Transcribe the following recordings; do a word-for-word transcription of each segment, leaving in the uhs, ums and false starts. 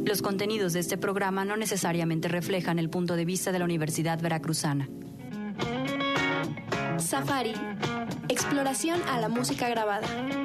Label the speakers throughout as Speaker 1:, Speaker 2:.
Speaker 1: Los contenidos de este programa no necesariamente reflejan el punto de vista de la Universidad Veracruzana.
Speaker 2: Safari. Exploración a la música grabada.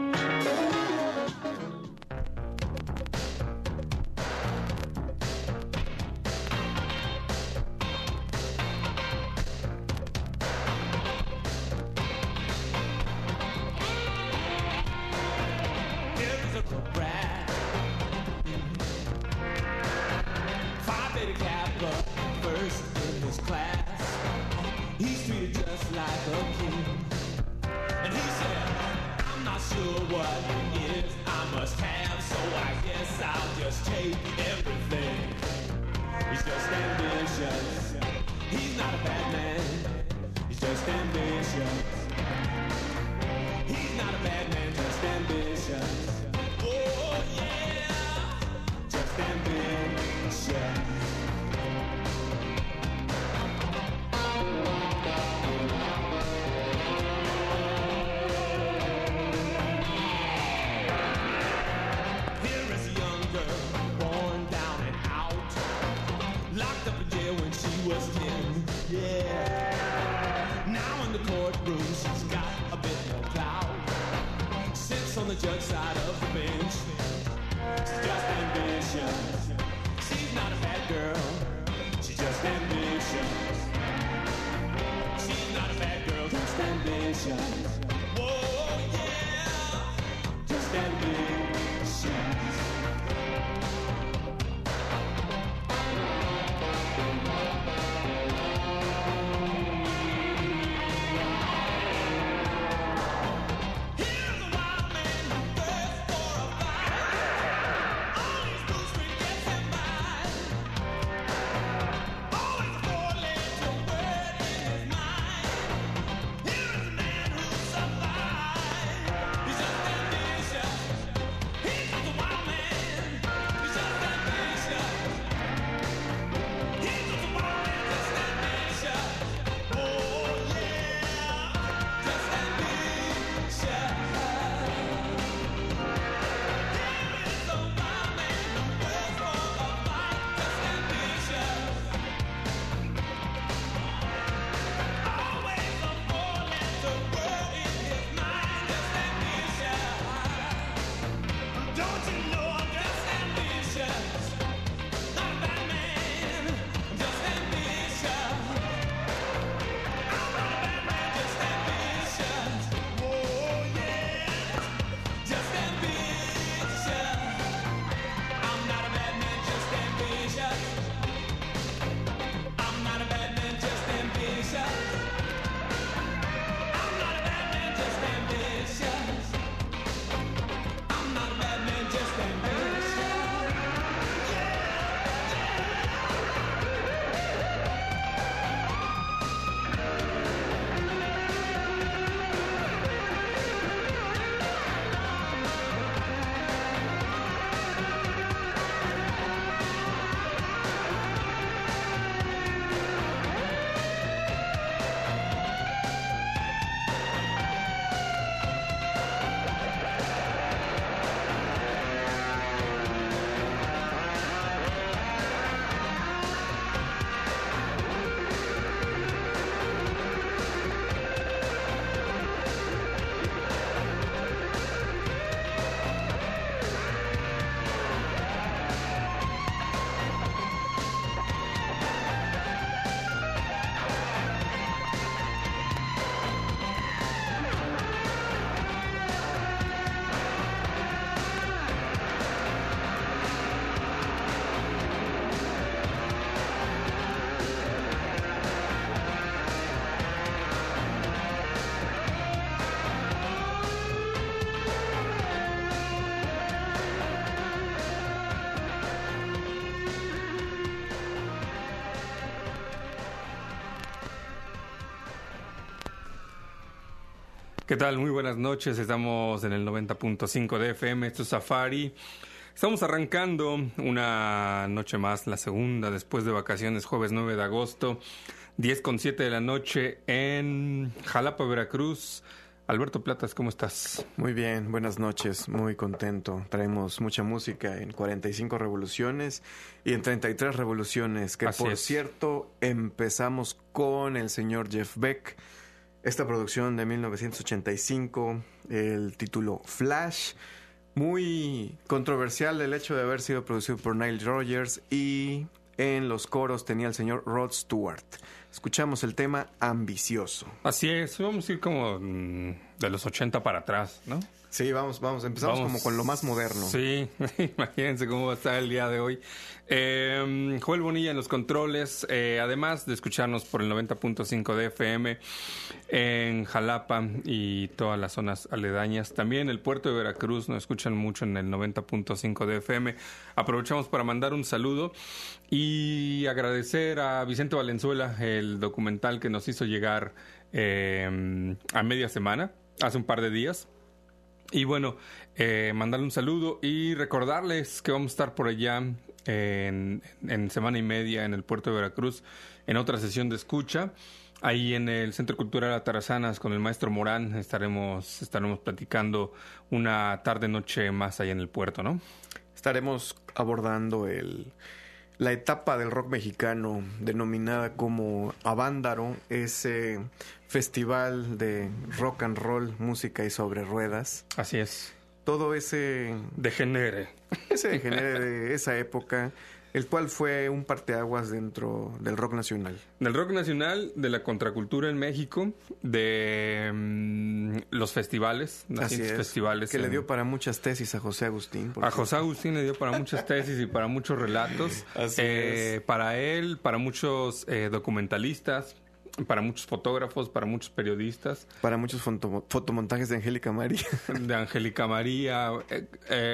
Speaker 3: ¿Qué tal? Muy buenas noches. Estamos en el noventa punto cinco de F M. Esto es Safari. Estamos arrancando una noche más, la segunda después de vacaciones, jueves nueve de agosto, diez con siete de la noche en Jalapa, Veracruz. Alberto Platas, ¿cómo estás?
Speaker 4: Muy bien, buenas noches, muy contento. Traemos mucha música en cuarenta y cinco revoluciones y en treinta y tres revoluciones, que
Speaker 3: Así
Speaker 4: por
Speaker 3: es.
Speaker 4: cierto empezamos con el señor Jeff Beck. Esta producción de mil novecientos ochenta y cinco, el título Flash, muy controversial el hecho de haber sido producido por Nile Rodgers, y en los coros tenía el señor Rod Stewart. Escuchamos el tema Ambicioso.
Speaker 3: Así es, vamos a ir como mm, de los ochenta para atrás, ¿no?
Speaker 4: Sí, vamos, vamos, empezamos
Speaker 3: Vamos.
Speaker 4: como con lo más moderno.
Speaker 3: Sí, imagínense cómo va a estar el día de hoy. Eh, Joel Bonilla en los controles, eh, además de escucharnos por el noventa punto cinco de F M en Jalapa y todas las zonas aledañas. También el puerto de Veracruz nos escuchan mucho en el noventa punto cinco de F M. Aprovechamos para mandar un saludo y agradecer a Vicente Valenzuela el documental que nos hizo llegar eh, a media semana, hace un par de días. Y bueno, eh, mandarle un saludo y recordarles que vamos a estar por allá en, en semana y media en el puerto de Veracruz en otra sesión de escucha. Ahí en el Centro Cultural Atarazanas con el maestro Morán estaremos, estaremos platicando una tarde-noche más allá en el puerto, ¿no?
Speaker 4: Estaremos abordando el, la etapa del rock mexicano denominada como Avándaro, ese festival de rock and roll, música y sobre ruedas.
Speaker 3: Así es.
Speaker 4: Todo ese
Speaker 3: Degenere.
Speaker 4: ese degenere de esa época, el cual fue un parteaguas dentro del rock nacional.
Speaker 3: Del rock nacional, de la contracultura en México, de mm, los festivales,
Speaker 4: Así
Speaker 3: nacientes
Speaker 4: es,
Speaker 3: festivales.
Speaker 4: que le
Speaker 3: en-
Speaker 4: dio para muchas tesis a José Agustín. por
Speaker 3: A
Speaker 4: cierto.
Speaker 3: José Agustín le dio para muchas tesis y para muchos relatos.
Speaker 4: Así
Speaker 3: Eh,
Speaker 4: es.
Speaker 3: Para él, para muchos eh, documentalistas, para muchos fotógrafos, para muchos periodistas.
Speaker 4: Para muchos foto- fotomontajes de Angélica María.
Speaker 3: De Angélica María, eh,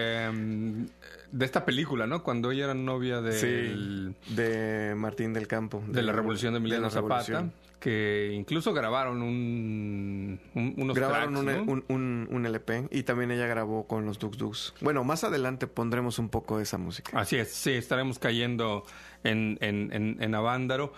Speaker 3: eh, de esta película, ¿no? Cuando ella era novia del,
Speaker 4: Sí, de Martín del Campo.
Speaker 3: de la Revolución de Emiliano
Speaker 4: la
Speaker 3: Zapata,
Speaker 4: Revolución.
Speaker 3: que incluso grabaron un, un- unos
Speaker 4: Grabaron
Speaker 3: tracks,
Speaker 4: un,
Speaker 3: ¿no?
Speaker 4: un, un, un L P y también ella grabó con los Dux Dux. Bueno, más adelante pondremos un poco de esa música.
Speaker 3: Así es, sí, estaremos cayendo en, en, en, en Avándaro.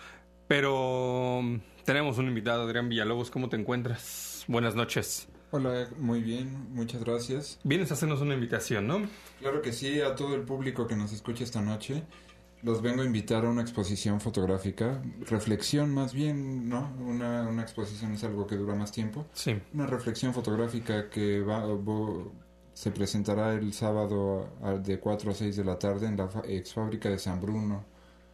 Speaker 3: Pero um, tenemos un invitado, Adrián Villalobos. ¿Cómo te encuentras? Buenas noches.
Speaker 5: Hola, muy bien, muchas gracias.
Speaker 3: Vienes a hacernos una invitación, ¿no?
Speaker 5: Claro que sí, a todo el público que nos escucha esta noche, los vengo a invitar a una exposición fotográfica, reflexión más bien, ¿no? Una, una exposición es algo que dura más tiempo.
Speaker 3: Sí.
Speaker 5: Una reflexión fotográfica que va, vo- se presentará el sábado a- de cuatro a seis de la tarde en la fa- ex fábrica de San Bruno,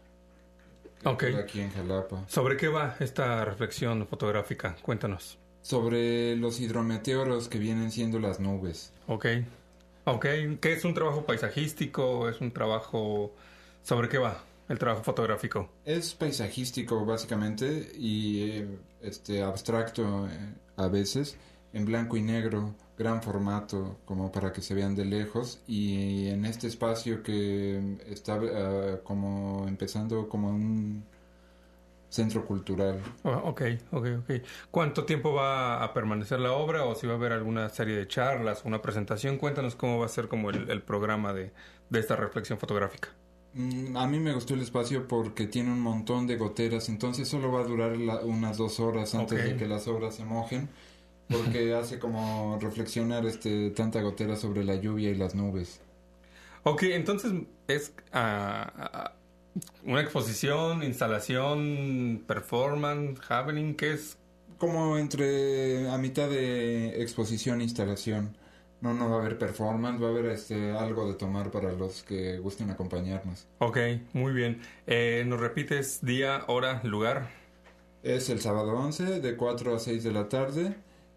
Speaker 3: Ok.
Speaker 5: aquí en Jalapa.
Speaker 3: ¿Sobre qué va esta reflexión fotográfica? Cuéntanos.
Speaker 5: Sobre los hidrometeoros que vienen siendo las nubes.
Speaker 3: Ok. Ok. ¿Qué es un trabajo paisajístico? ¿Es un trabajo... ¿Sobre qué va el trabajo fotográfico?
Speaker 5: Es paisajístico básicamente y eh, este abstracto eh, a veces, en blanco y negro, gran formato como para que se vean de lejos, y en este espacio que está eh, como empezando como un centro cultural.
Speaker 3: Oh, ok, ok, ok. ¿Cuánto tiempo va a permanecer la obra o si va a haber alguna serie de charlas, una presentación? Cuéntanos cómo va a ser como el, el programa de, de esta reflexión fotográfica.
Speaker 5: Mm, A mí me gustó el espacio porque tiene un montón de goteras, entonces solo va a durar la- unas dos horas antes
Speaker 3: Ok.
Speaker 5: de que las obras se mojen, porque hace como reflexionar este tanta gotera sobre la lluvia y las nubes.
Speaker 3: Ok, entonces es ah, ah, una exposición, instalación, performance, happening, ¿qué es?
Speaker 5: Como entre a mitad de exposición e instalación. No, no va a haber performance, va a haber este algo de tomar para los que gusten acompañarnos.
Speaker 3: Ok, muy bien. Eh, ¿Nos repites día, hora, lugar?
Speaker 5: Es el sábado once de cuatro a seis de la tarde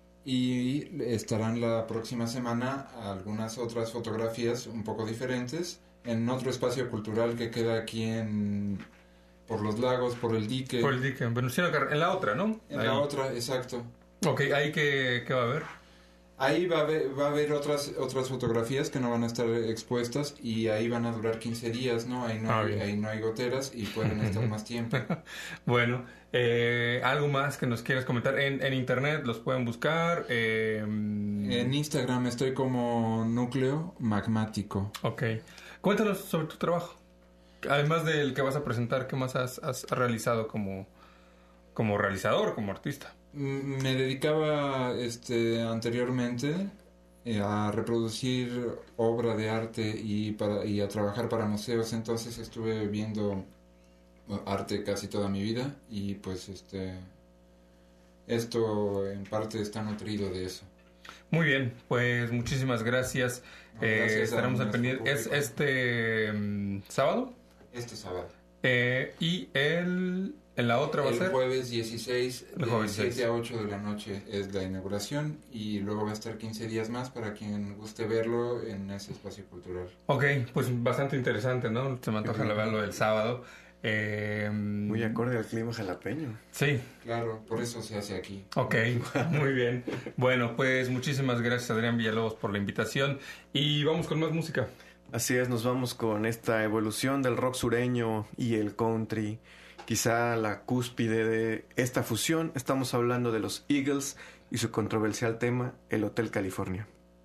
Speaker 5: y estarán la próxima semana algunas otras fotografías un poco diferentes en otro espacio cultural que queda aquí en por los lagos, por el dique.
Speaker 3: Por el dique, en Venustiano Carranza, en la otra, ¿no?
Speaker 5: En
Speaker 3: Ahí.
Speaker 5: la otra, exacto.
Speaker 3: Ok, ¿ahí qué, qué va a haber?
Speaker 5: Ahí va a haber, va a haber otras otras fotografías que no van a estar expuestas y ahí van a durar quince días, ¿no? Ahí no,
Speaker 3: Ah,
Speaker 5: hay,
Speaker 3: bien.
Speaker 5: ahí no hay goteras y pueden estar más tiempo.
Speaker 3: Bueno, eh, ¿algo más que nos quieras comentar? En, en internet los pueden buscar. Eh,
Speaker 5: En Instagram estoy como núcleo magmático.
Speaker 3: Ok. Cuéntanos sobre tu trabajo. Además del que vas a presentar, ¿qué más has, has realizado como, como realizador, como artista?
Speaker 5: Me dedicaba este anteriormente eh, a reproducir obra de arte y para y a trabajar para museos, entonces estuve viendo arte casi toda mi vida y pues este esto en parte está nutrido de eso.
Speaker 3: Muy bien, pues muchísimas gracias.
Speaker 5: No, gracias
Speaker 3: eh, estaremos
Speaker 5: a
Speaker 3: al pendiente. ¿Es
Speaker 5: público.
Speaker 3: este um, sábado?
Speaker 5: Este sábado.
Speaker 3: Eh, y el en la otra va a
Speaker 5: El
Speaker 3: ser
Speaker 5: jueves dieciséis,
Speaker 3: El
Speaker 5: de
Speaker 3: jueves
Speaker 5: siete
Speaker 3: dieciséis.
Speaker 5: a ocho de la noche es la inauguración y luego va a estar quince días más para quien guste verlo en ese espacio cultural.
Speaker 3: Ok, pues bastante interesante, ¿no? Se me antoja la verlo el sábado. Eh,
Speaker 4: Muy acorde al clima jalapeño.
Speaker 3: Sí,
Speaker 5: Claro, por eso se hace aquí.
Speaker 3: ok, muy bien. Bueno, pues muchísimas gracias Adrián Villalobos por la invitación y vamos con más música.
Speaker 4: Así es, nos vamos con esta evolución del rock sureño y el country. Quizá la cúspide de esta fusión. Estamos hablando de los Eagles y su controversial tema, el Hotel California.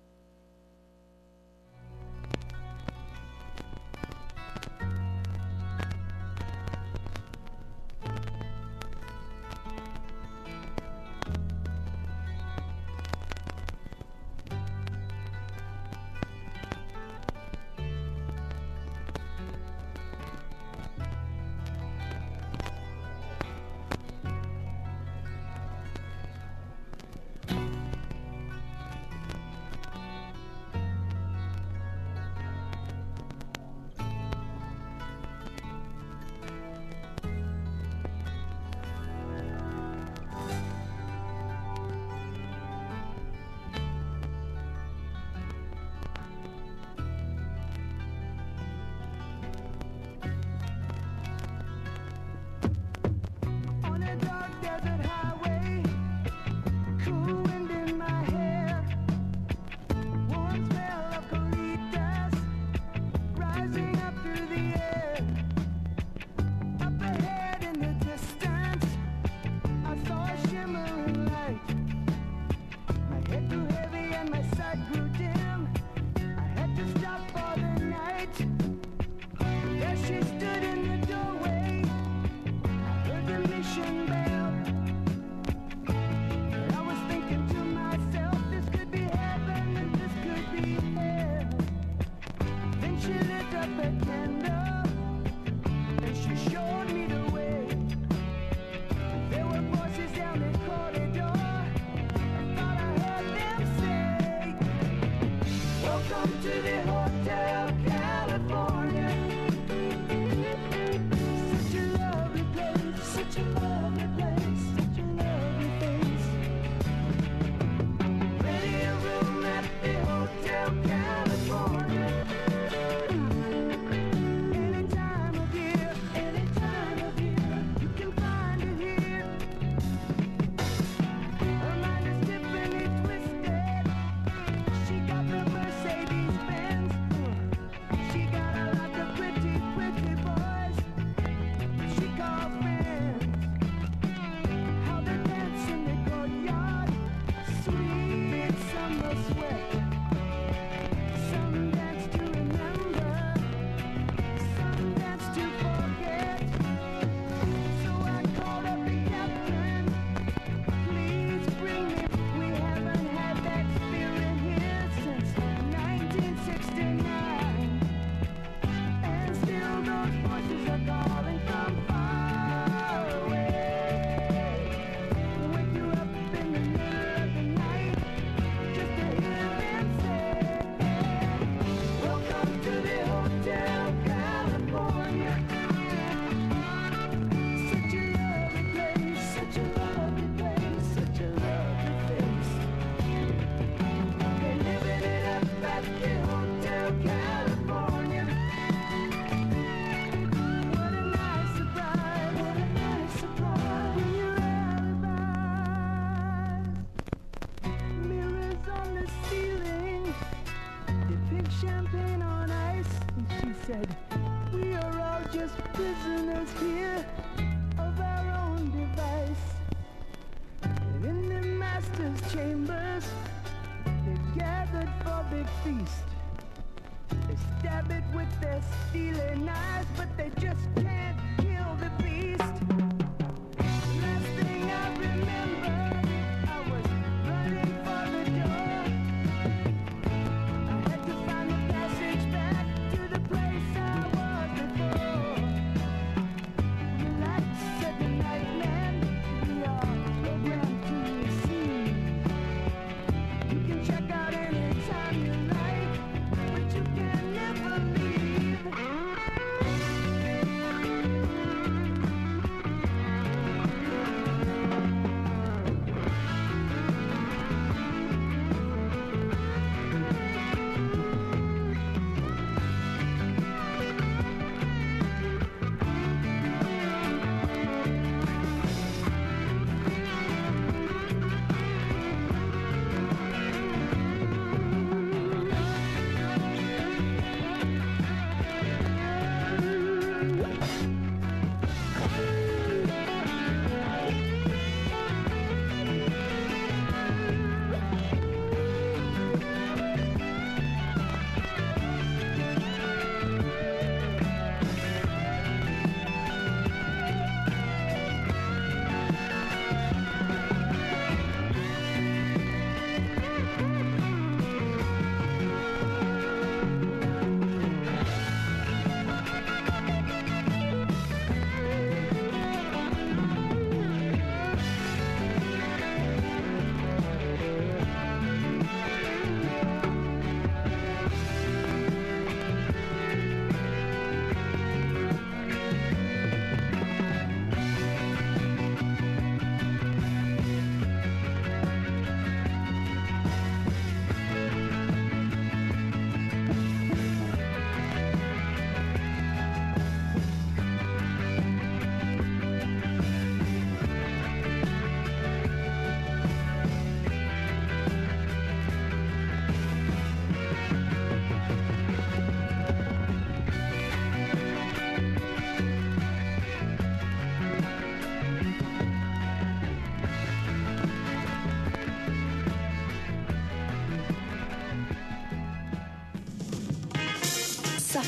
Speaker 6: On a dark desert highway, cool wind in my hair, warm smell of colitas rising up through the air. Up ahead in the distance, I saw a shimmering light. My head grew heavy and my sight grew dim. I had to stop for the night. There she stood in the doorway. Heard the mission bell. And I was thinking to myself, this could be heaven and this could be hell. Then she lit up a candle and she showed me the way. There were voices down the corridor. I thought I heard them say, welcome to the Hotel California. Such a lovely place, such a lovely place, such a lovely place. Plenty of room at the Hotel California. Any time of year, any time of year, you can find it here. Her mind is Tiffany twisted. She got the Mercedes Benz. She got a lot of pretty, pretty boys she calls friends. How they dance in the courtyard, sweet summer sweat. Some dance to remember, some dance to forget. So I called up the captain, please bring me. We haven't had that spirit here since nineteen sixty-nine. And still those voices are calling from far away. Wake you up in the middle of the night just to hear them say, welcome to the Hotel California. Such a lovely place, such a lovely place, such a lovely place. They're living it up at the Hotel California. What a nice surprise, what a nice surprise when you're alive. Mirrors on the ceiling depict champagne on ice. And she said, we are all just prisoners here of our own device. And in the master's chambers, they've gathered for big feast. They stab it with their steely knives, but they just can't kill the beast. Last thing I remember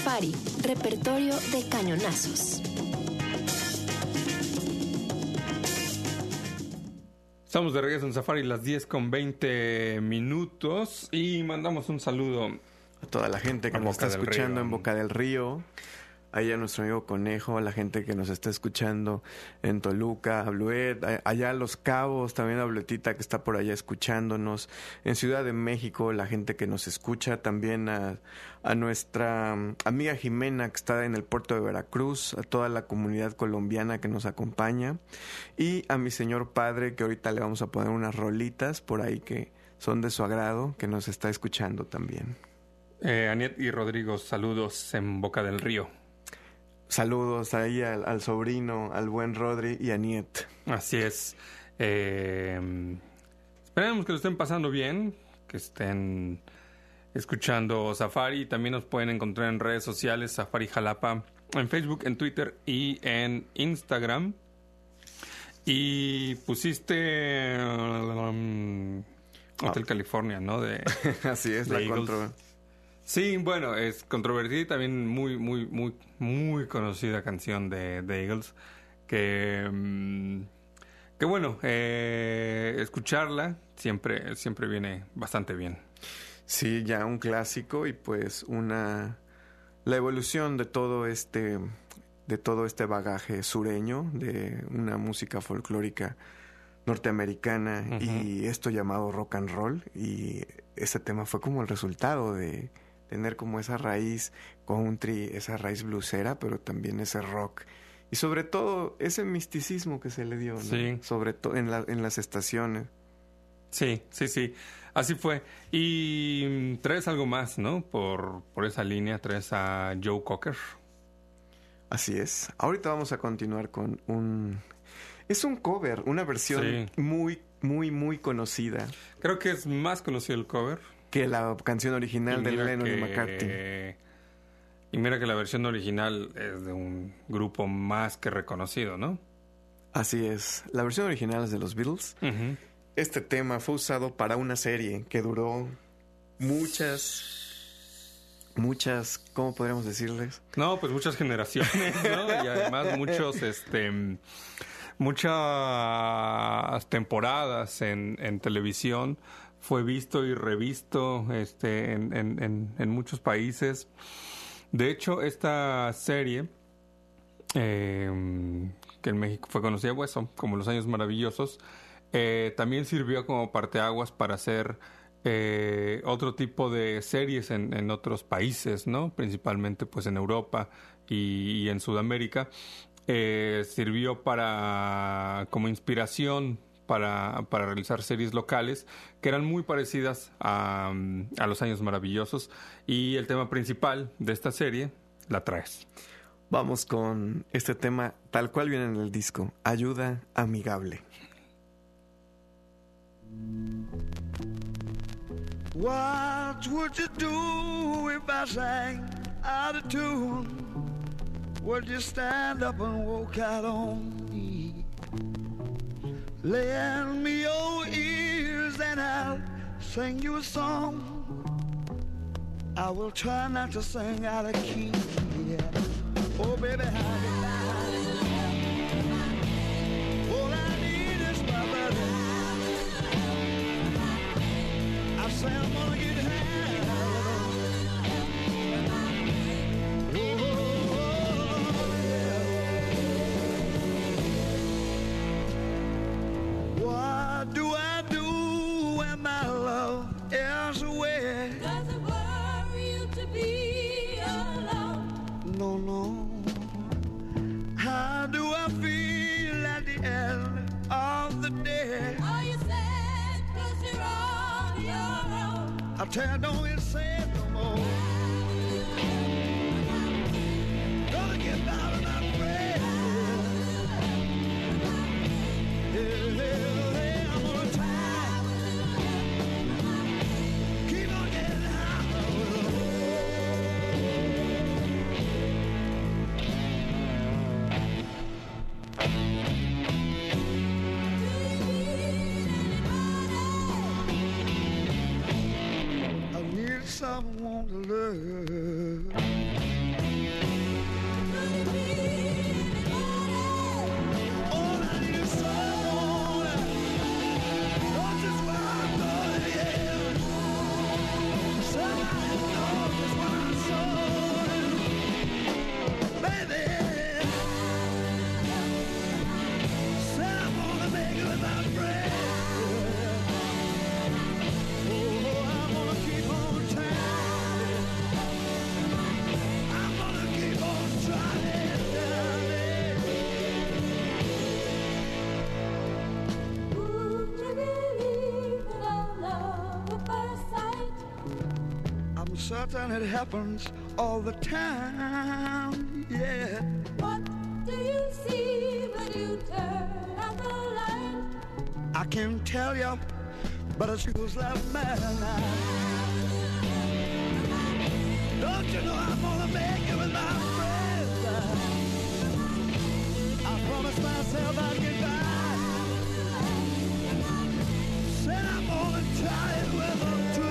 Speaker 2: Safari, repertorio de cañonazos.
Speaker 3: Estamos de regreso en Safari, las diez con veinte minutos, y mandamos un saludo
Speaker 4: A toda la gente que
Speaker 3: A
Speaker 4: nos
Speaker 3: Boca
Speaker 4: está
Speaker 3: del
Speaker 4: escuchando
Speaker 3: Río.
Speaker 4: en Boca del Río. Ahí a nuestro amigo Conejo, a la gente que nos está escuchando en Toluca, a Bluet, a- allá a Los Cabos, también a Bluetita que está por allá escuchándonos. En Ciudad de México, la gente que nos escucha, también a, a nuestra mm, amiga Jimena que está en el puerto de Veracruz, a toda la comunidad colombiana que nos acompaña, y a mi señor padre, que ahorita le vamos a poner unas rolitas por ahí que son de su agrado, que nos está escuchando también.
Speaker 3: eh, Aniet y Rodrigo, saludos en Boca del Río.
Speaker 4: Saludos ahí al, al sobrino, al buen Rodri y a Niet.
Speaker 3: Así es. Eh, esperemos que lo estén pasando bien, que estén escuchando Safari. También nos pueden encontrar en redes sociales, Safari Jalapa, en Facebook, en Twitter y en Instagram. Y pusiste um, Hotel California, ¿no? De,
Speaker 4: Así es,
Speaker 3: de
Speaker 4: la
Speaker 3: Eagles.
Speaker 4: contra.
Speaker 3: Sí, bueno, es controvertida y también muy, muy, muy, muy conocida canción de, de Eagles. Que, mm, que bueno, eh, escucharla siempre, siempre viene bastante bien.
Speaker 4: Sí, ya un clásico y pues una la evolución de todo este de todo este bagaje sureño de una música folclórica norteamericana
Speaker 3: Ujú.
Speaker 4: y esto llamado rock and roll, y ese tema fue como el resultado de tener como esa raíz country, esa raíz bluesera, pero también ese rock y sobre todo ese misticismo que se le dio, ¿no?
Speaker 3: Sí.
Speaker 4: Sobre todo en la, en las estaciones.
Speaker 3: Sí, sí, sí. Así fue. Y mm, traes algo más, ¿no? Por, por esa línea, traes a Joe Cocker.
Speaker 4: Así es. Ahorita vamos a continuar con un... Es un cover, una versión
Speaker 3: Sí.
Speaker 4: muy, muy, muy conocida
Speaker 3: Creo que es más conocido el cover.
Speaker 4: que la canción original
Speaker 3: Y
Speaker 4: de
Speaker 3: mira
Speaker 4: Lennon y
Speaker 3: que-
Speaker 4: McCartney.
Speaker 3: Y mira que la versión original es de un grupo más que reconocido, ¿no?
Speaker 4: Así es. La versión original es de los Beatles.
Speaker 3: Ujú.
Speaker 4: Este tema fue usado para una serie que duró muchas, muchas, ¿cómo podríamos decirles?
Speaker 3: No, pues muchas generaciones, ¿no? Y además muchos, este, muchas temporadas en, en televisión. Fue visto y revisto, este, en, en, en, en muchos países. De hecho, esta serie, eh, que en México fue conocida, pues, como Los Años Maravillosos, eh, también sirvió como parteaguas para hacer eh, otro tipo de series en, en otros países, ¿no? Principalmente pues en Europa y, y en Sudamérica. Eh, sirvió para como inspiración para, para realizar series locales que eran muy parecidas a, a Los Años Maravillosos, y el tema principal de esta serie la traes.
Speaker 4: Vamos con este tema tal cual viene en el disco, Ayuda Amigable.
Speaker 6: What would you do if I sang out of tune? Would you stand up and walk out on me? Lend me your ears and I'll sing you a song. I will try not to sing out of key. Yeah. Oh, baby, how do all I need is my buddy. I say I'm gonna get high. Oh, yeah. What do I do when my love is away?
Speaker 7: Does it worry you to be alone?
Speaker 6: No, no. How do I feel at the end of the day?
Speaker 7: Are you sad 'cause you're on your own?
Speaker 6: I tell you, don't get sad no more. Gonna get down on my prayer. Yeah, yeah, yeah, I'm gonna try. Keep on getting I need someone to love. certain it happens all the time. Yeah.
Speaker 7: What do you see when you turn out the light?
Speaker 6: I can't tell you, but it feels like midnight. Don't you know I'm gonna make it with my friends? I promised myself I'd get by. Said I'm gonna try it with them too.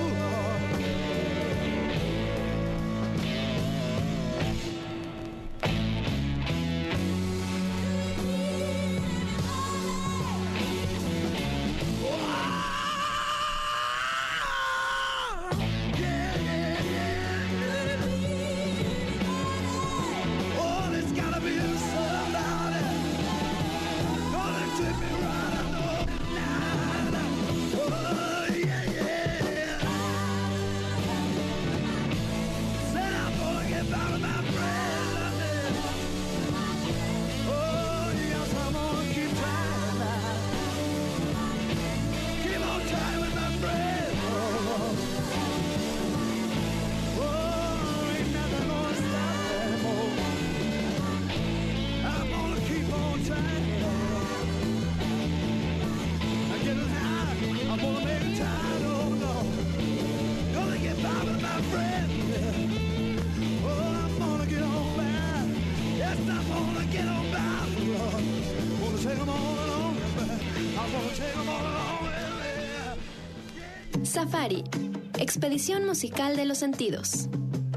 Speaker 2: Safari, expedición musical de los sentidos.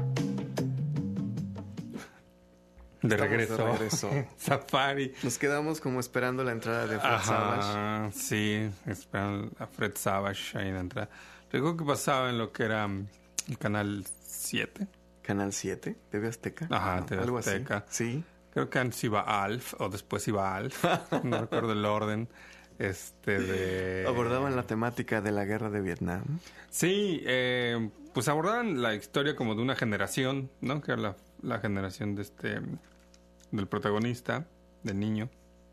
Speaker 3: De
Speaker 4: Estamos
Speaker 3: regreso.
Speaker 4: de regreso.
Speaker 3: Safari.
Speaker 4: Nos quedamos como esperando la entrada de Fred Savage.
Speaker 3: Ajá, sí, esperan a Fred Savage ahí en la entrada. Recuerdo que pasaba en lo que era mm, el canal siete.
Speaker 4: Canal siete, T V Azteca.
Speaker 3: Ajá, T V
Speaker 4: Algo
Speaker 3: Azteca.
Speaker 4: así. Sí.
Speaker 3: Creo que antes iba Alf o después iba Alf. No recuerdo el orden. Este de...
Speaker 4: Abordaban la temática de la guerra de Vietnam.
Speaker 3: Sí, eh, pues abordaban la historia como de una generación, ¿no? Que era la, la generación de este del protagonista, del niño.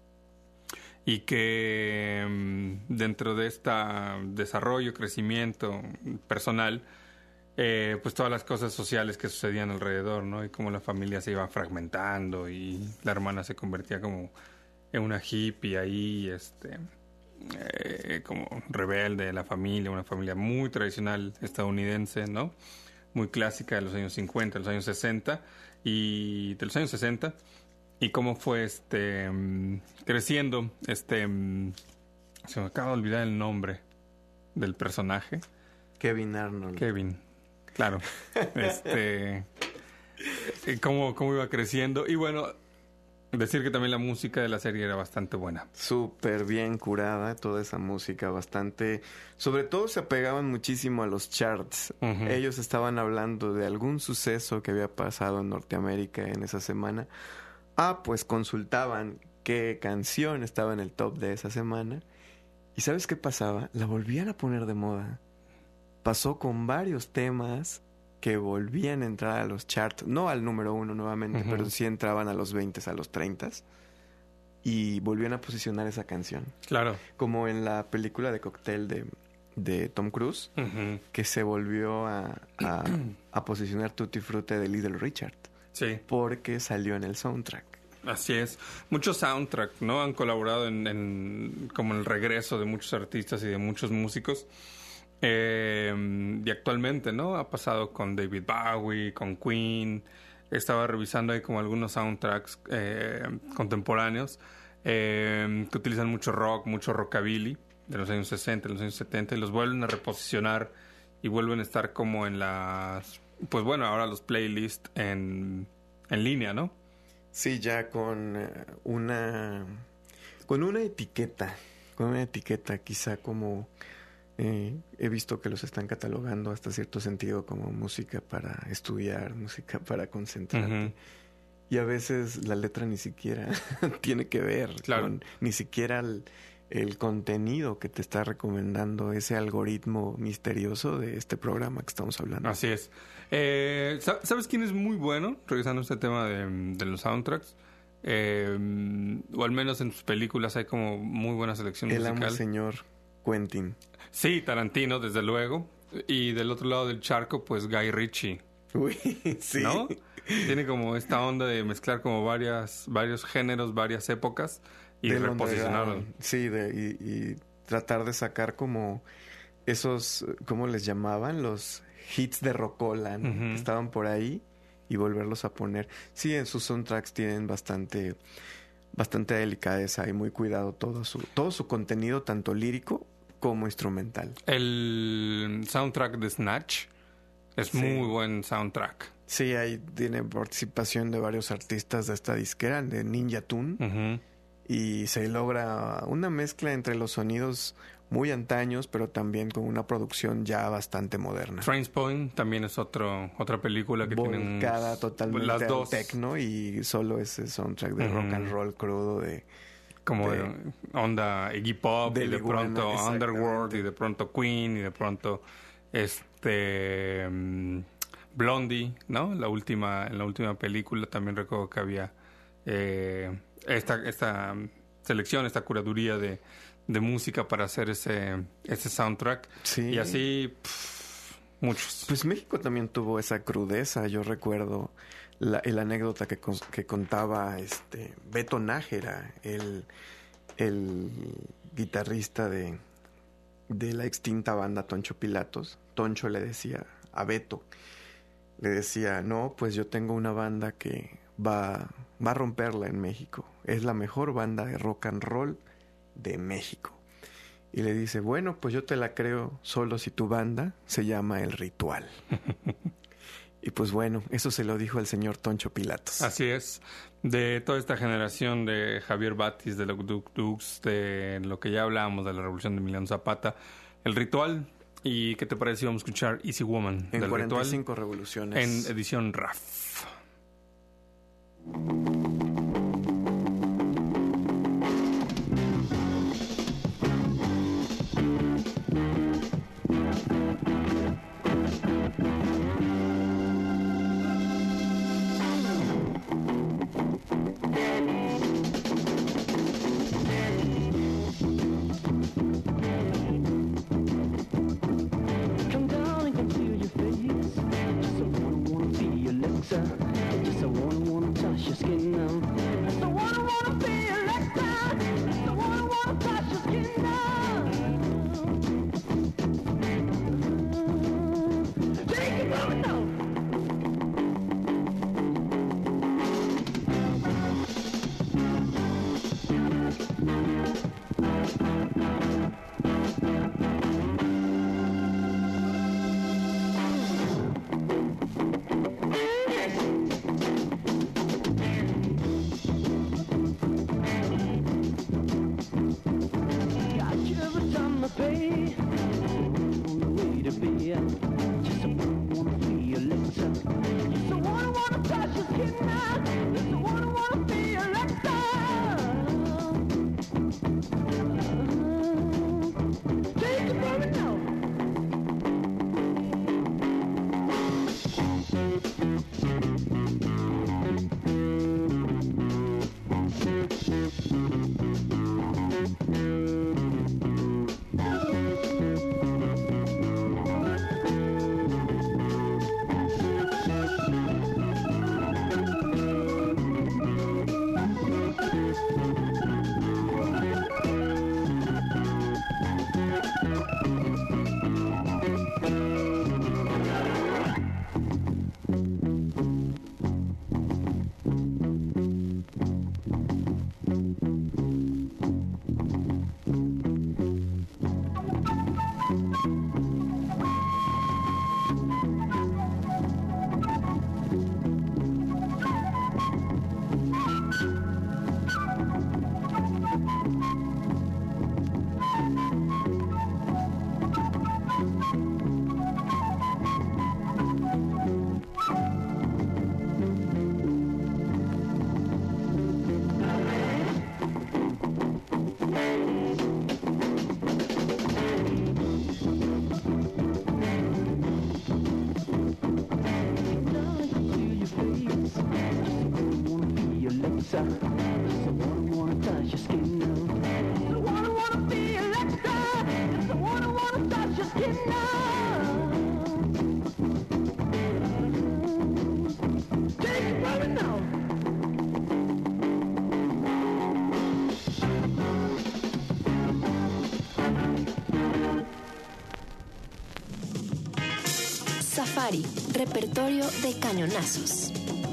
Speaker 3: Y que mm, dentro de este desarrollo, crecimiento personal, eh, pues todas las cosas sociales que sucedían alrededor, ¿no? Y cómo la familia se iba fragmentando y la hermana se convertía como en una hippie ahí, este... Eh, como rebelde de la familia, una familia muy tradicional estadounidense, ¿no? Muy clásica de los años cincuenta, de los años sesenta y de los años sesenta, y cómo fue este mm, creciendo este mm, se me acaba de olvidar el nombre del personaje.
Speaker 4: Kevin Arnold.
Speaker 3: Kevin, claro. este eh, cómo, cómo iba creciendo. Y bueno, decir que también la música de la serie era bastante buena.
Speaker 4: Súper bien curada, toda esa música, bastante... Sobre todo se apegaban muchísimo a los charts.
Speaker 3: Ujú.
Speaker 4: Ellos estaban hablando de algún suceso que había pasado en Norteamérica en esa semana. Ah, pues consultaban qué canción estaba en el top de esa semana. ¿Y sabes qué pasaba? La volvían a poner de moda. Pasó con varios temas que volvían a entrar a los charts, no al número uno nuevamente,
Speaker 3: Ujú.
Speaker 4: pero sí entraban a los veinte, a los treinta, y volvían a posicionar esa canción.
Speaker 3: Claro.
Speaker 4: Como en la película de Cóctel de, de Tom Cruise,
Speaker 3: Ujú.
Speaker 4: que se volvió a, a, a posicionar Tutti Frutti de Little Richard,
Speaker 3: Sí.
Speaker 4: porque salió en el soundtrack.
Speaker 3: Así es. Muchos soundtrack, ¿no? Han colaborado en, en como el regreso de muchos artistas y de muchos músicos. Eh, y actualmente, ¿no? Ha pasado con David Bowie, con Queen. Estaba revisando ahí como algunos soundtracks eh, contemporáneos eh, que utilizan mucho rock, mucho rockabilly de los años sesenta, de los años setenta, y los vuelven a reposicionar y vuelven a estar como en las... Pues bueno, ahora los playlists en, en línea, ¿no?
Speaker 4: Sí, ya con eh, una con una etiqueta, con una etiqueta quizá como eh, he visto que los están catalogando hasta cierto sentido como música para estudiar, música para concentrarte.
Speaker 3: Ujú.
Speaker 4: Y a veces la letra ni siquiera tiene que ver
Speaker 3: Claro.
Speaker 4: con ni siquiera el, el contenido que te está recomendando ese algoritmo misterioso de este programa que estamos hablando.
Speaker 3: Así es. Eh, sa- ¿Sabes quién es muy bueno? Revisando este tema de, de los soundtracks. Eh, o al menos en sus películas hay como muy buena selección
Speaker 4: El amo
Speaker 3: musical.
Speaker 4: señor Quentin.
Speaker 3: Sí, Tarantino, desde luego. Y del otro lado del charco, pues Guy Ritchie,
Speaker 4: Uy, sí.
Speaker 3: ¿no? Tiene como esta onda de mezclar como varias, varios géneros, varias épocas y
Speaker 4: Del
Speaker 3: reposicionarlo.
Speaker 4: underground. Sí, de, y, y tratar de sacar como esos, ¿cómo les llamaban? Los hits de rocola, ¿no?
Speaker 3: Ujú.
Speaker 4: Que estaban por ahí y volverlos a poner. Sí, en sus soundtracks tienen bastante, bastante delicadeza y muy cuidado todo su, todo su contenido, tanto lírico como instrumental.
Speaker 3: El soundtrack de Snatch es
Speaker 4: Sí.
Speaker 3: muy buen soundtrack.
Speaker 4: Sí, ahí tiene participación de varios artistas de esta disquera, de Ninja Tune.
Speaker 3: Ujú.
Speaker 4: Y se logra una mezcla entre los sonidos muy antaños, pero también con una producción ya bastante moderna.
Speaker 3: Trainspotting también es otro, otra película que tiene un-
Speaker 4: Volcada totalmente
Speaker 3: las
Speaker 4: al
Speaker 3: dos
Speaker 4: techno y solo ese soundtrack de
Speaker 3: Ujú.
Speaker 4: rock and roll crudo de...
Speaker 3: como
Speaker 4: de-
Speaker 3: de onda Iggy Pop
Speaker 4: de
Speaker 3: y de
Speaker 4: Liguana,
Speaker 3: pronto
Speaker 4: exactamente.
Speaker 3: Underworld y de pronto Queen y de pronto este mm, Blondie, ¿no? La última, en la última película también recuerdo que había eh, esta, esta selección, esta curaduría de, de música para hacer ese, ese soundtrack.
Speaker 4: Sí.
Speaker 3: Y así pff, muchos.
Speaker 4: Pues México también tuvo esa crudeza. Yo recuerdo la, el anécdota que, cons- que contaba este Beto Nájera, el, el guitarrista de, de la extinta banda Toncho Pilatos. Toncho le decía a Beto, le decía, no, pues yo tengo una banda que va, va a romperla en México. Es la mejor banda de rock and roll de México. Y le dice, bueno, pues yo te la creo solo si tu banda se llama El Ritual. Y pues bueno, eso se lo dijo el señor Toncho Pilatos.
Speaker 3: Así es. De toda esta generación de Javier Batis, de los Duk Duks, de lo que ya hablábamos de la revolución de Emiliano Zapata, El Ritual. ¿Y qué te parece si vamos a escuchar Easy Woman
Speaker 4: En
Speaker 3: del
Speaker 4: cuarenta y
Speaker 3: Ritual
Speaker 4: cinco revoluciones.
Speaker 3: en edición R A F?
Speaker 6: Come down and come feel your face. Just a wanna wanna feel your lips. uh. Just a wanna wanna touch your skin now. Just a wanna wanna feel your lips. uh. Just a wanna wanna touch your skin now. Take it from me now. Got you every time I pay. On the way to be. Just a wanna wanna feel your lips. Just a wanna wanna touch your skin now. Just a wanna wanna feel your lips. Take it from me now.
Speaker 2: Safari, repertorio de cañonazos.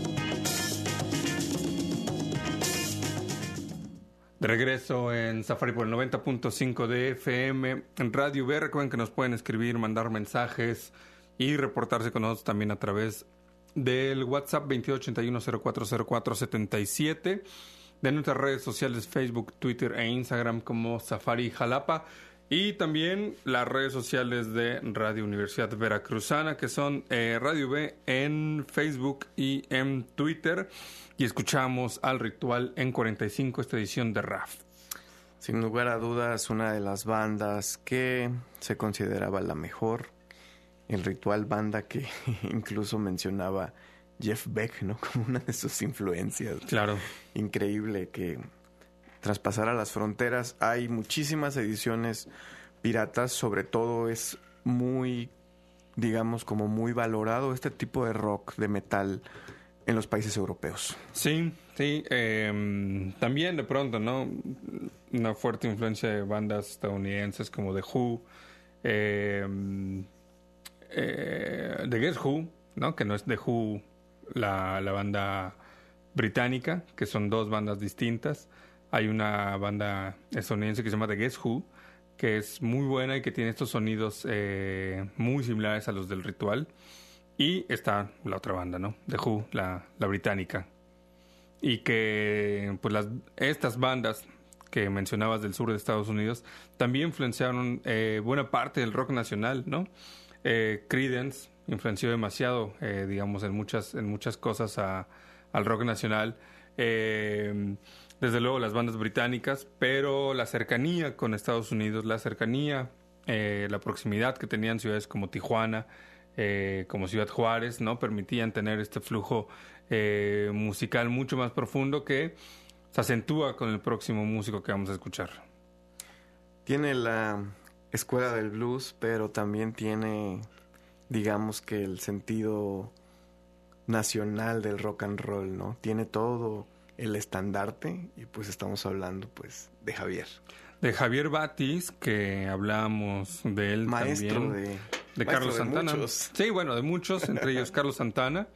Speaker 3: De regreso en Safari por el noventa punto cinco de F M en Radio V. Recuerden que nos pueden escribir, mandar mensajes y reportarse con nosotros también a través del WhatsApp veintiocho ochenta y uno cero cuatro cero cuatro setenta y siete, de nuestras redes sociales Facebook, Twitter e Instagram como Safari Jalapa, y también las redes sociales de Radio Universidad Veracruzana, que son eh, Radio V en Facebook y en Twitter. Y escuchamos al Ritual en cuarenta y cinco, esta edición de R A F.
Speaker 4: Sin lugar a dudas, una de las bandas que se consideraba la mejor. El Ritual, banda que incluso mencionaba Jeff Beck, ¿no? Como una de sus influencias.
Speaker 3: Claro.
Speaker 4: Increíble que traspasara las fronteras. Hay muchísimas ediciones piratas, sobre todo es muy, digamos, como muy valorado este tipo de rock, de metal en los países europeos.
Speaker 3: Sí, sí. Eh, también de pronto, ¿no? Una fuerte influencia de bandas estadounidenses como The Who, eh, eh, The Guess Who, ¿no? Que no es The Who, la, la banda británica, que son dos bandas distintas. Hay una banda estadounidense que se llama The Guess Who, que es muy buena y que tiene estos sonidos eh, muy similares a los del Ritual. Y está la otra banda, ¿no? The Who, la, la británica. Y que pues las, estas bandas que mencionabas del sur de Estados Unidos también influenciaron eh, buena parte del rock nacional, ¿no? Eh, Creedence influenció demasiado, eh, digamos, en muchas, en muchas cosas a, al rock nacional. Eh, desde luego las bandas británicas, pero la cercanía con Estados Unidos, la cercanía, eh, la proximidad que tenían ciudades como Tijuana, Eh, como Ciudad Juárez, ¿no? Permitían tener este flujo eh, musical mucho más profundo que se acentúa con el próximo músico que vamos a escuchar.
Speaker 4: Tiene la escuela del blues, pero también tiene, digamos que el sentido nacional del rock and roll, ¿no? Tiene todo el estandarte y pues estamos hablando pues de Javier.
Speaker 3: De Javier Batis, que hablamos de él
Speaker 4: Maestro
Speaker 3: también.
Speaker 4: de...
Speaker 3: De Carlos
Speaker 4: de
Speaker 3: Santana.
Speaker 4: muchos.
Speaker 3: Sí, bueno, de muchos, entre ellos Carlos Santana,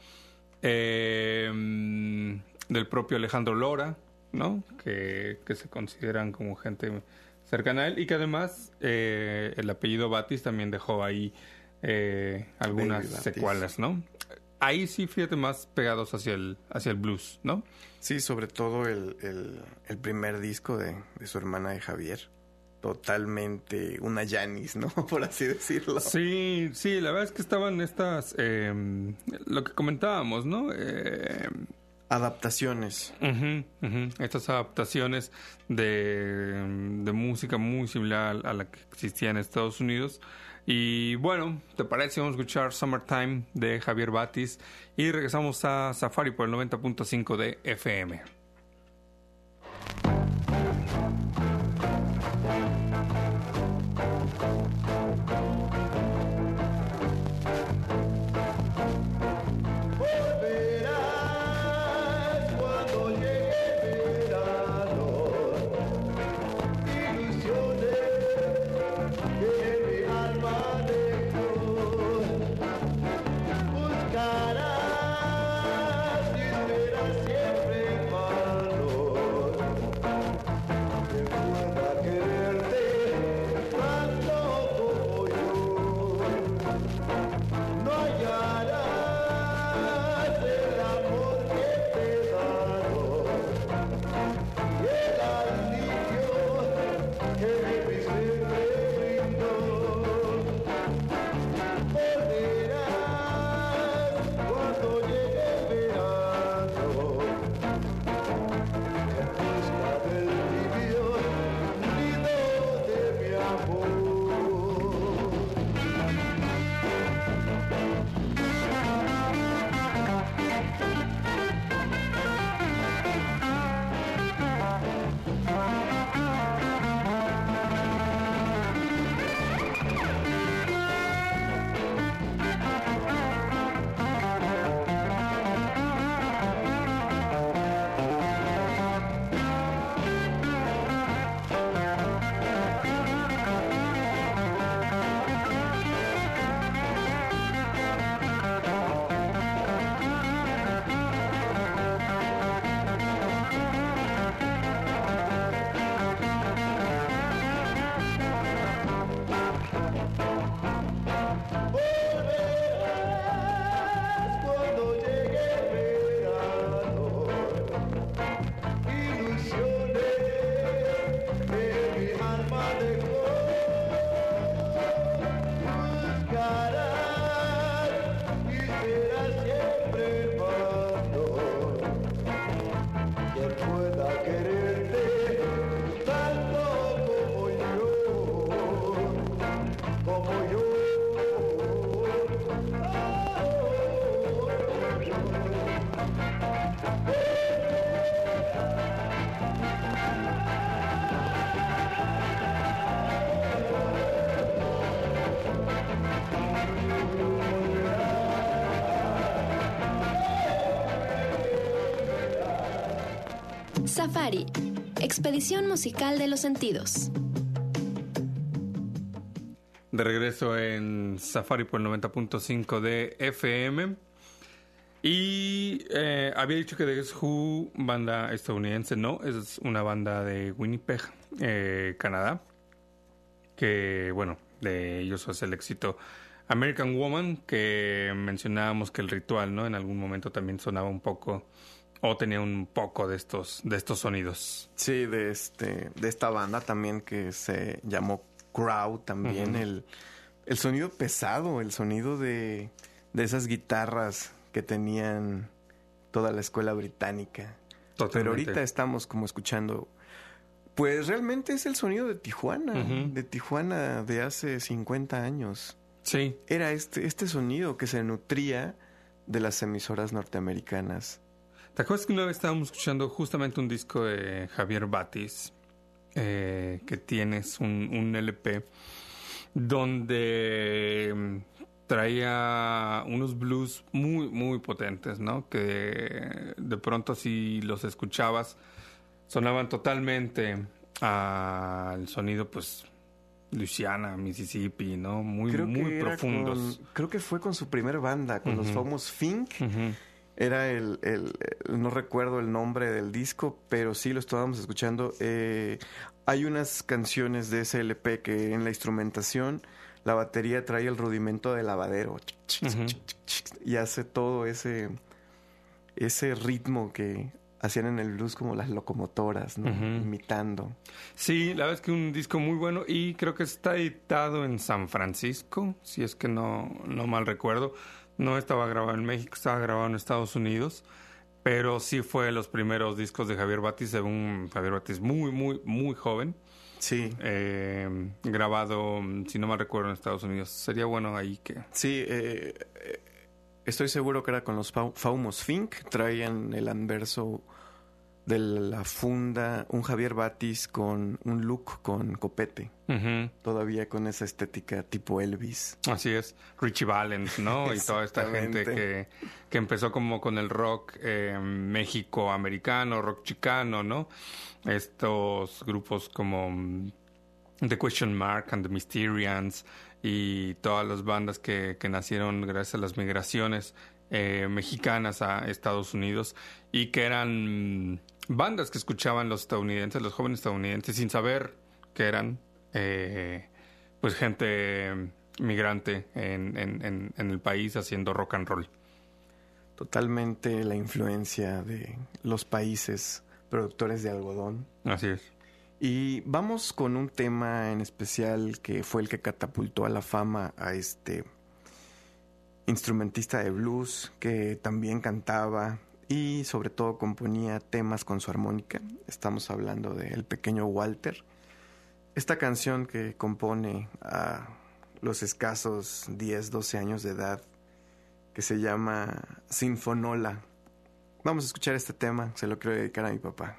Speaker 3: eh, del propio Alejandro Lora, ¿no? Que, que se consideran como gente cercana a él y que además eh, el apellido Batis también dejó ahí eh, algunas secuelas, ¿no? Ahí sí, fíjate, más pegados hacia el, hacia el blues, ¿no?
Speaker 4: Sí, sobre todo el, el, el primer disco de, de su hermana de Javier. Totalmente una Janis, ¿no? Por así decirlo.
Speaker 3: Sí, sí, la verdad es que estaban estas, eh, lo que comentábamos, ¿no? Eh,
Speaker 4: Adaptaciones.
Speaker 3: uh-huh, uh-huh. Estas adaptaciones de, de música muy similar a la que existía en Estados Unidos. Y bueno, ¿te parece? Vamos a escuchar Summertime de Javier Batis y regresamos a Safari por el noventa punto cinco de F M.
Speaker 2: Safari, expedición musical de los sentidos.
Speaker 3: De regreso en Safari por el noventa punto cinco de F M. Y eh, había dicho que The Guess Who, banda estadounidense, no, es una banda de Winnipeg, eh, Canadá. Que, bueno, de ellos es el éxito American Woman, que mencionábamos que el ritual, ¿no? En algún momento también sonaba un poco, o tenía un poco de estos, de estos sonidos.
Speaker 4: Sí, de este, de esta banda también que se llamó Crow también, uh-huh. el, el sonido pesado, el sonido de, de esas guitarras que tenían toda la escuela británica.
Speaker 3: Totalmente.
Speaker 4: Pero ahorita estamos como escuchando, pues realmente es el sonido de Tijuana, uh-huh. de Tijuana de hace cincuenta años.
Speaker 3: Sí.
Speaker 4: Era este, este sonido que se nutría de las emisoras norteamericanas.
Speaker 3: ¿Te acuerdas que una vez estábamos escuchando justamente un disco de Javier Batis? Eh, que tienes un, un L P donde traía unos blues muy, muy potentes, ¿no? Que de pronto si los escuchabas sonaban totalmente al sonido, pues, Louisiana, Mississippi, ¿no? Muy,
Speaker 4: creo
Speaker 3: muy
Speaker 4: que
Speaker 3: profundos.
Speaker 4: Con, creo que fue con su primer banda, con uh-huh. los Famous Fink.
Speaker 3: Uh-huh.
Speaker 4: Era el, el, el... No recuerdo el nombre del disco, pero sí lo estábamos escuchando. Eh, hay unas canciones de ese L P que en la instrumentación la batería trae el rudimento de lavadero. Uh-huh. Y hace todo ese... Ese ritmo que hacían en el blues como las locomotoras, ¿no? Uh-huh. Imitando.
Speaker 3: Sí, la verdad es que un disco muy bueno y creo que está editado en San Francisco, si es que no, no mal recuerdo. No estaba grabado en México, estaba grabado en Estados Unidos, pero sí fue de los primeros discos de Javier Batis, según Javier Batis, muy, muy, muy joven.
Speaker 4: Sí.
Speaker 3: Eh, grabado, si no mal recuerdo, en Estados Unidos. Sería bueno ahí que...
Speaker 4: Sí, eh, eh, estoy seguro que era con los Famous Fink. Traían el anverso de la funda, un Javier Batis con un look con copete. Uh-huh. Todavía con esa estética tipo Elvis.
Speaker 3: Así es. Richie Valens, ¿no? Y toda esta gente que, que empezó como con el rock eh, México-americano, rock chicano, ¿no? Estos grupos como The Question Mark and The Mysterians y todas las bandas que, que nacieron gracias a las migraciones eh, mexicanas a Estados Unidos y que eran bandas que escuchaban los estadounidenses, los jóvenes estadounidenses, sin saber que eran eh, pues gente migrante en, en, en, en el país haciendo rock and roll.
Speaker 4: Totalmente la influencia de los países productores de algodón.
Speaker 3: Así es.
Speaker 4: Y vamos con un tema en especial que fue el que catapultó a la fama a este instrumentista de blues que también cantaba y sobre todo componía temas con su armónica. Estamos hablando de El Pequeño Walter. Esta canción que compone a los escasos diez, doce años de edad, que se llama Sinfonola. Vamos a escuchar este tema, se lo quiero dedicar a mi papá.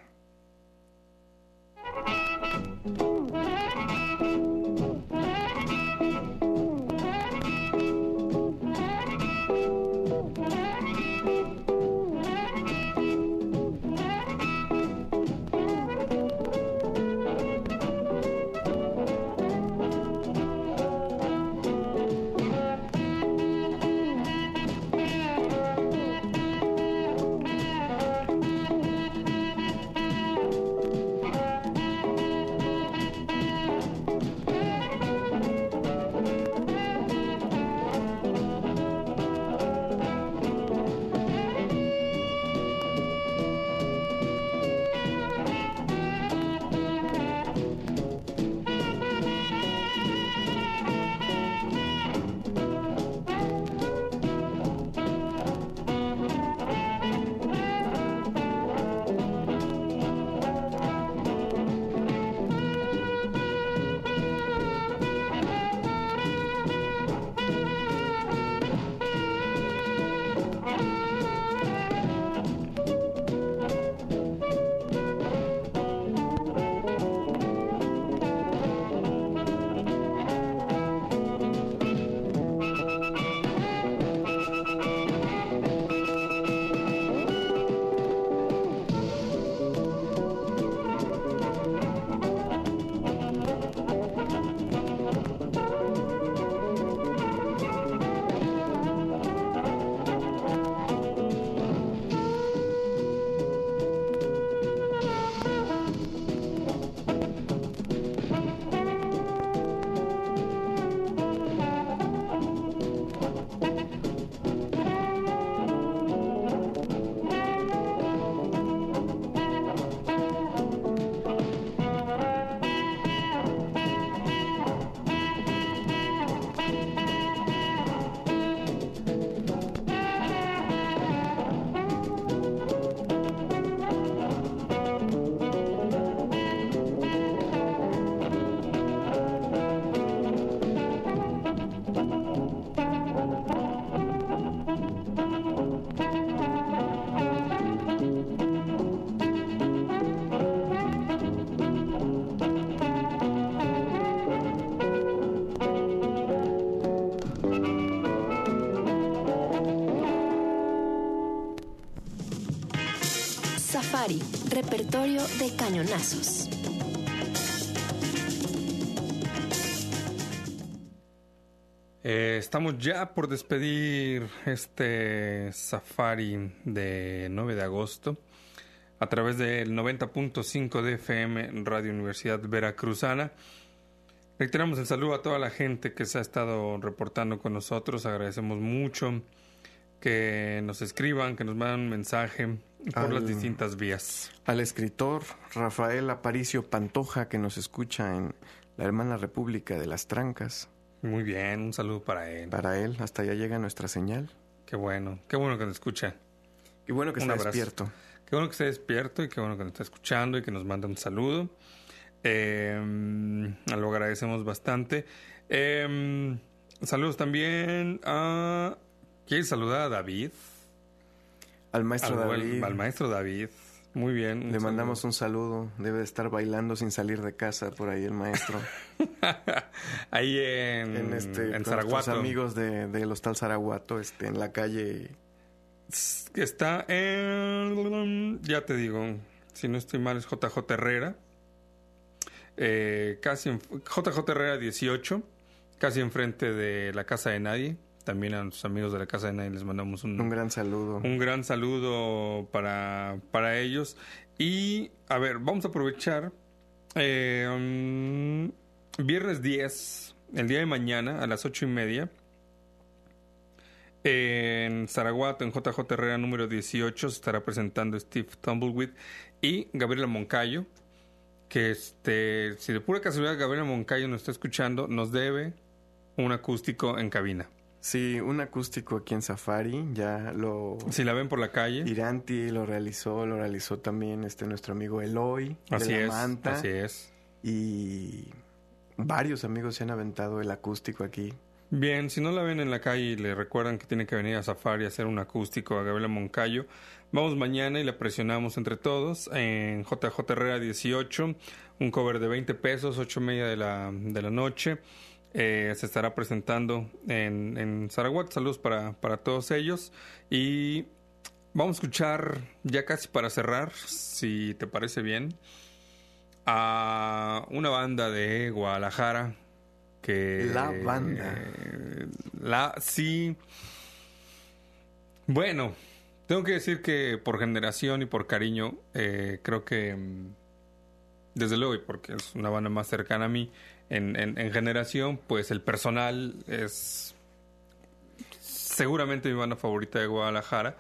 Speaker 2: Safari, repertorio de cañonazos.
Speaker 3: Eh, estamos ya por despedir este safari de nueve de agosto a través del noventa punto cinco de F M Radio Universidad Veracruzana. Reiteramos el saludo a toda la gente que se ha estado reportando con nosotros. Agradecemos mucho que nos escriban, que nos manden un mensaje por
Speaker 4: Al-
Speaker 3: las distintas vías.
Speaker 4: Al escritor Rafael Aparicio Pantoja, que nos escucha en la hermana República de las Trancas.
Speaker 3: Muy bien, un saludo para él.
Speaker 4: Para él, hasta allá llega nuestra señal.
Speaker 3: Qué bueno, qué bueno que nos escucha.
Speaker 4: Qué bueno que
Speaker 3: Un
Speaker 4: está
Speaker 3: abrazo.
Speaker 4: despierto.
Speaker 3: Qué bueno que esté despierto y qué bueno que nos está escuchando y que nos manda un saludo. Eh, lo agradecemos bastante. Eh, saludos también a... ¿Quieres saludar a David?
Speaker 4: Al maestro
Speaker 3: al, buen-
Speaker 4: David.
Speaker 3: al maestro David. Muy bien. un
Speaker 4: Le mandamos
Speaker 3: saludo.
Speaker 4: un saludo. Debe de estar bailando sin salir de casa por ahí el maestro.
Speaker 3: Ahí en,
Speaker 4: en este,
Speaker 3: en
Speaker 4: con
Speaker 3: Zaragoza.
Speaker 4: nuestros amigos de, del Hostal Zaraguato, este, en la calle.
Speaker 3: Que está en... Ya te digo, si no estoy mal es J J Herrera. Eh, casi en, J J Herrera dieciocho, casi enfrente de la Casa de Nadie. También a nuestros amigos de la Casa de Nadie les mandamos un,
Speaker 4: Un gran saludo.
Speaker 3: un gran saludo para, para ellos. Y, a ver, vamos a aprovechar eh, um, viernes diez, el día de mañana, a las ocho y media, en Zaragoza, en J J Herrera número dieciocho, se estará presentando Steve Tumbleweed y Gabriela Moncayo, que este, si de pura casualidad Gabriela Moncayo nos está escuchando, nos debe un acústico en cabina.
Speaker 4: Sí, un acústico aquí en Safari. Ya lo...
Speaker 3: Si la ven por la calle.
Speaker 4: Iranti lo realizó, lo realizó también este nuestro amigo Eloy
Speaker 3: Así
Speaker 4: de la
Speaker 3: es,
Speaker 4: Manta.
Speaker 3: así es.
Speaker 4: Y varios amigos se han aventado el acústico aquí.
Speaker 3: Bien, si no la ven en la calle y le recuerdan que tiene que venir a Safari a hacer un acústico a Gabriela Moncayo, vamos mañana y la presionamos entre todos en J J Herrera dieciocho, un cover de veinte pesos, ocho y media de la, de la noche. Eh, se estará presentando en, en Zaragoza. Saludos para, para todos ellos. Y vamos a escuchar, ya casi para cerrar, si te parece bien, a una banda de Guadalajara que...
Speaker 4: La banda.
Speaker 3: eh, la, sí. Bueno, tengo que decir que por generación y por cariño, eh, creo que, mm, desde luego, y porque es una banda más cercana a mí, en, en, en generación, pues el personal es seguramente mi banda favorita de Guadalajara,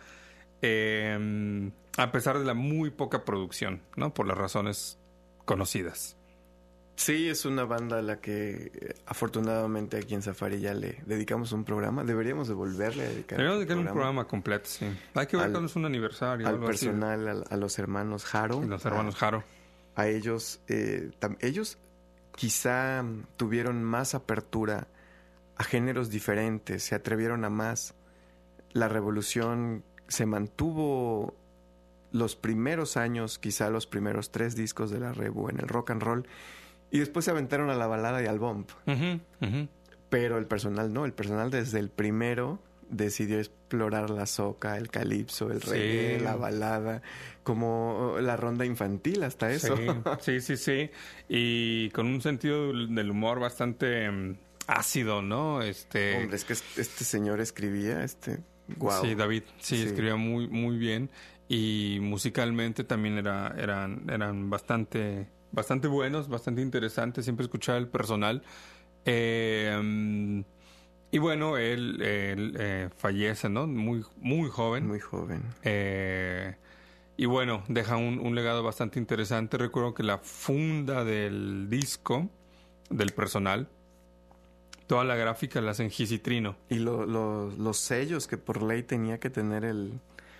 Speaker 3: eh, a pesar de la muy poca producción, ¿no? Por las razones conocidas.
Speaker 4: Sí, es una banda a la que eh, afortunadamente aquí en Safari ya le dedicamos un programa. Deberíamos de volverle a dedicar
Speaker 3: Deberíamos
Speaker 4: un
Speaker 3: dedicar un
Speaker 4: programa
Speaker 3: programa completo, sí. Hay que ver
Speaker 4: Al-
Speaker 3: cuándo es un aniversario.
Speaker 4: al
Speaker 3: algo así.
Speaker 4: personal, al- a, los hermanos Jaro.
Speaker 3: Y los hermanos Jaro.
Speaker 4: A, a ellos, eh, tam- ellos quizá mm, tuvieron más apertura a géneros diferentes, se atrevieron a más. La revolución se mantuvo los primeros años, quizá los primeros tres discos de la Revu en el rock and roll, y después se aventaron a la balada y al bump.
Speaker 3: Ujú, ujú.
Speaker 4: Pero el personal no, el personal desde el primero decidió explorar la soca, el calipso, el
Speaker 3: Sí.
Speaker 4: reggae, la balada, como la ronda infantil, hasta eso.
Speaker 3: Sí, sí, sí, sí. Y con un sentido del humor bastante mm, ácido, ¿no? Este,
Speaker 4: Hombre, es que este señor escribía, este, wow.
Speaker 3: Sí, David, sí,
Speaker 4: Sí.
Speaker 3: escribía muy, muy bien. Y musicalmente también era, eran, eran bastante, bastante buenos, bastante interesantes. Siempre escuchaba el personal. Eh, mm, y bueno, él, él, eh, fallece, ¿no? Muy, muy joven.
Speaker 4: Muy joven.
Speaker 3: Eh, y bueno, deja un, un legado bastante interesante. Recuerdo que la funda del disco, del personal, toda la gráfica la hacen Gisitrino.
Speaker 4: Y lo- lo- los sellos que por ley tenía que tener el,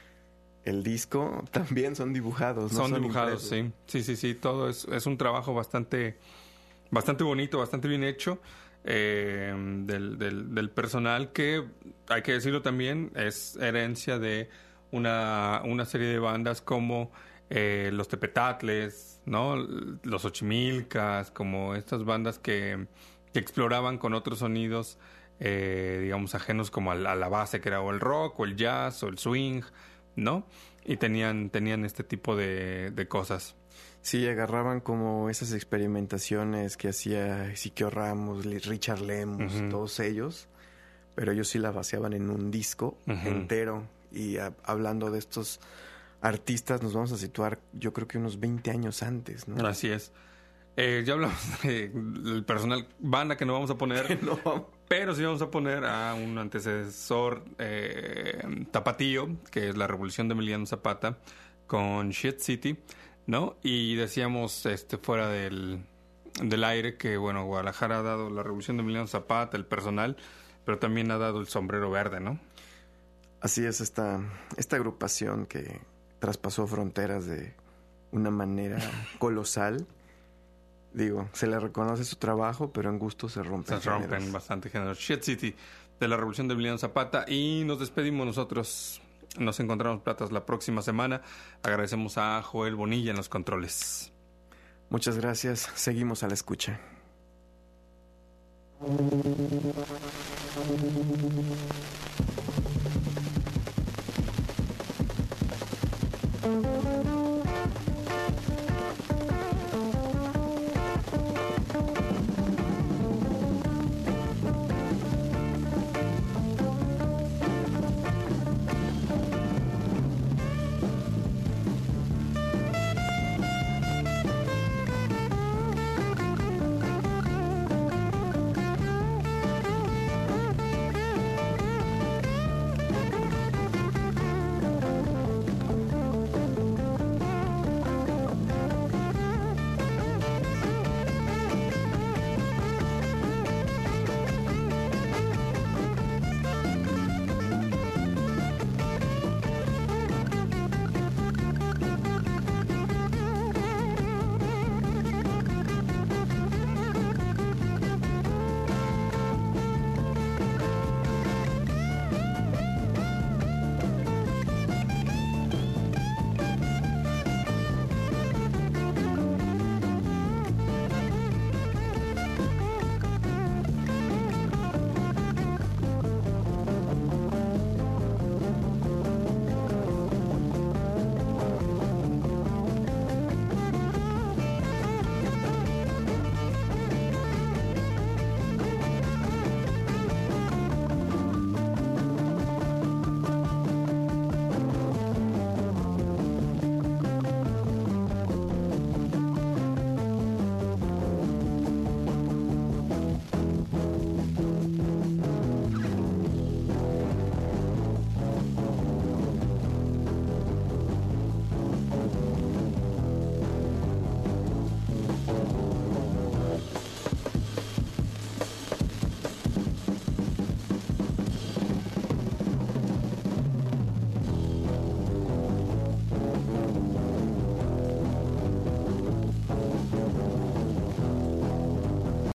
Speaker 4: el disco también son dibujados, ¿no?
Speaker 3: Son dibujados,
Speaker 4: impresos.
Speaker 3: sí. Sí, sí, sí. Todo es, es un trabajo bastante, bastante bonito, bastante bien hecho. eh, del, del, del personal que, hay que decirlo también, es herencia de una, una serie de bandas como eh, los Tepetatles, ¿no? Los Ochimilcas, como estas bandas que, que exploraban con otros sonidos, eh, digamos, ajenos como a, la- a la base, que era o el rock, o el jazz, o el swing, ¿no? Y tenían, tenían este tipo de, de cosas.
Speaker 4: Sí, agarraban como esas experimentaciones que hacía Ezequiel Ramos, Richard Lemus,
Speaker 3: Uh-huh.
Speaker 4: todos ellos, pero ellos sí la vaciaban en un disco
Speaker 3: Uh-huh.
Speaker 4: entero. Y a- hablando de estos artistas, nos vamos a situar, yo creo que unos veinte años antes, ¿no?
Speaker 3: Así es. Eh, ya hablamos del personal banda que no vamos a poner,
Speaker 4: No.
Speaker 3: pero sí vamos a poner a un antecesor eh, tapatío, que es la Revolución de Emiliano Zapata, con Shit City, ¿no? Y decíamos este fuera del, del aire que, bueno, Guadalajara ha dado la Revolución de Emiliano Zapata, el personal, pero también ha dado el sombrero verde, ¿no?
Speaker 4: Así es, esta, esta agrupación que traspasó fronteras de una manera colosal. Digo, se le reconoce su trabajo, pero en gusto se rompen
Speaker 3: Se rompen
Speaker 4: géneros.
Speaker 3: bastante géneros. Shit City, de la Revolución de Emiliano Zapata. Y nos despedimos nosotros. Nos encontramos platas la próxima semana. Agradecemos a Joel Bonilla en los controles.
Speaker 4: Muchas gracias. Seguimos a la escucha.